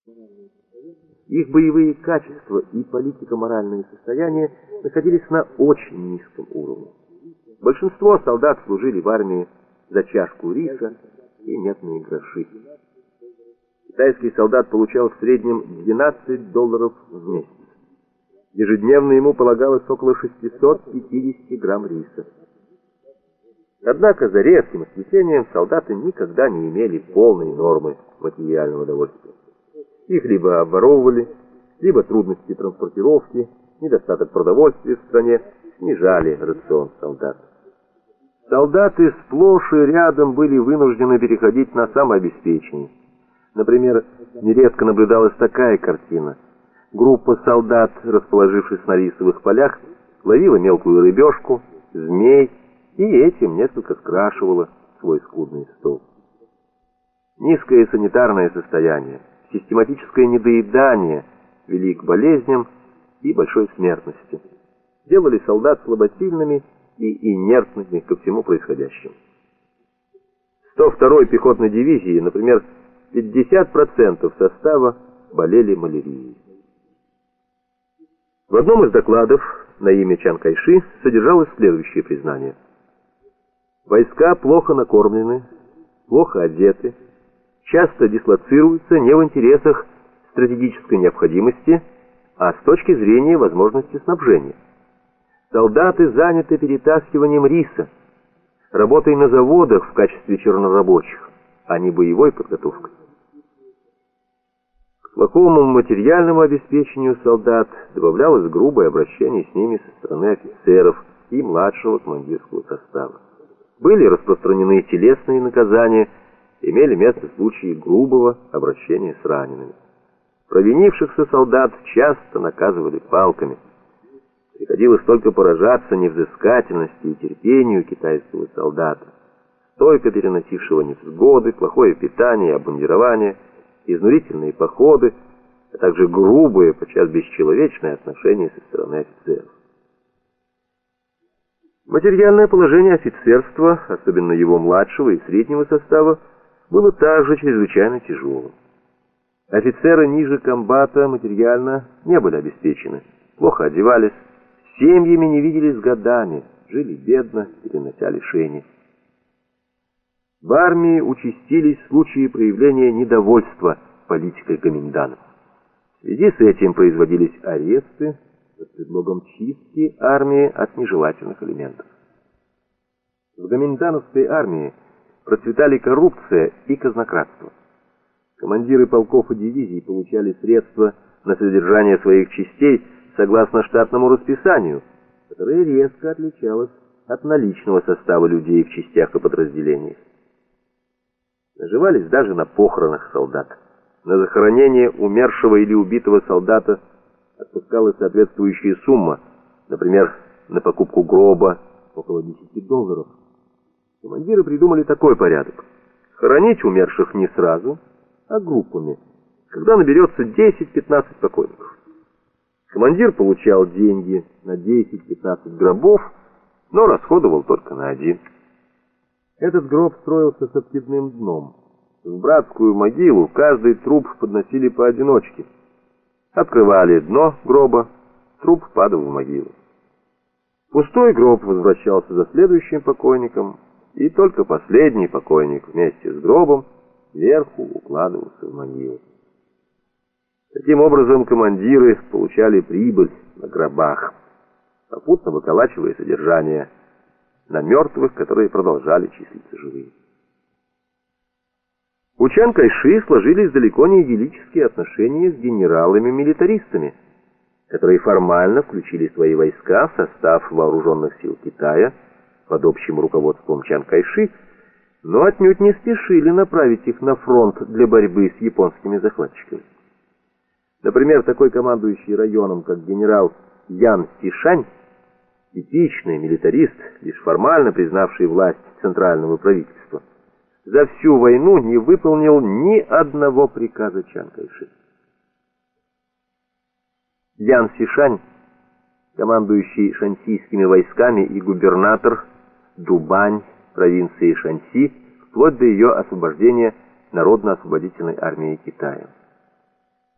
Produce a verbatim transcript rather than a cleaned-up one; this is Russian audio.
Их боевые качества и политико-моральные состояния находились на очень низком уровне. Большинство солдат служили в армии за чашку риса и медные гроши. Китайский солдат получал в среднем двенадцать долларов в месяц. Ежедневно ему полагалось около шестисот пятидесяти грамм риса. Однако за редким исключением солдаты никогда не имели полной нормы материального довольствия. Их либо обворовывали, либо трудности транспортировки, недостаток продовольствия в стране снижали рацион солдат. Солдаты сплошь и рядом были вынуждены переходить на самообеспечение. Например, нередко наблюдалась такая картина. Группа солдат, расположившись на рисовых полях, ловила мелкую рыбешку, змей и этим несколько скрашивала свой скудный стол. Низкое санитарное состояние, систематическое недоедание вели к болезням и большой смертности. Делали солдат слаботильными и инертными ко всему происходящему. сто второй пехотной дивизии, например, пятьдесят процентов состава болели малярией. В одном из докладов на имя Чан Кайши содержалось следующее признание. Войска плохо накормлены, плохо одеты, часто дислоцируются не в интересах стратегической необходимости, а с точки зрения возможности снабжения. Солдаты заняты перетаскиванием риса, работой на заводах в качестве чернорабочих, а не боевой подготовкой. К плохому материальному обеспечению солдат добавлялось грубое обращение с ними со стороны офицеров и младшего командирского состава. Были распространены телесные наказания, имели место случаи грубого обращения с ранеными. Провинившихся солдат часто наказывали палками. Приходилось только поражаться невзыскательности и терпению китайского солдата, стойко переносившего невзгоды, плохое питание, обмундирование, изнурительные походы, а также грубые, подчас бесчеловечные отношения со стороны офицеров. Материальное положение офицерства, особенно его младшего и среднего состава, было также чрезвычайно тяжелым. Офицеры ниже комбата материально не были обеспечены, плохо одевались, семьями не виделись годами, жили бедно, перенося лишения. В армии участились случаи проявления недовольства политикой комендантов. В связи с этим производились аресты под предлогом чистки армии от нежелательных элементов. В гоминдановской армии процветали коррупция и казнократство. Командиры полков и дивизий получали средства на содержание своих частей согласно штатному расписанию, которое резко отличалось от наличного состава людей в частях и подразделениях. Наживались даже на похоронах солдат. На захоронение умершего или убитого солдата отпускалась соответствующая сумма, например, на покупку гроба около десяти долларов. Командиры придумали такой порядок: хоронить умерших не сразу, а группами, когда наберется десять-пятнадцать покойников. Командир получал деньги на десять-пятнадцать гробов, но расходовал только на один. Этот гроб строился с откидным дном. В братскую могилу каждый труп подносили поодиночке. Открывали дно гроба, труп падал в могилу. Пустой гроб возвращался за следующим покойником, и только последний покойник вместе с гробом сверху укладывался в могилу. Таким образом, командиры получали прибыль на гробах, попутно выколачивая содержание на мертвых, которые продолжали числиться живыми. У Чан Кайши сложились далеко не идиллические отношения с генералами-милитаристами, которые формально включили свои войска в состав вооруженных сил Китая под общим руководством Чан Кайши, но отнюдь не спешили направить их на фронт для борьбы с японскими захватчиками. Например, такой командующий районом, как генерал Ян Сишань, типичный милитарист, лишь формально признавший власть центрального правительства, за всю войну не выполнил ни одного приказа Чан Кайши. Ян Сишань, командующий шаньсийскими войсками и губернатор Дубань провинции Шаньси, вплоть до ее освобождения Народно-освободительной армией Китая.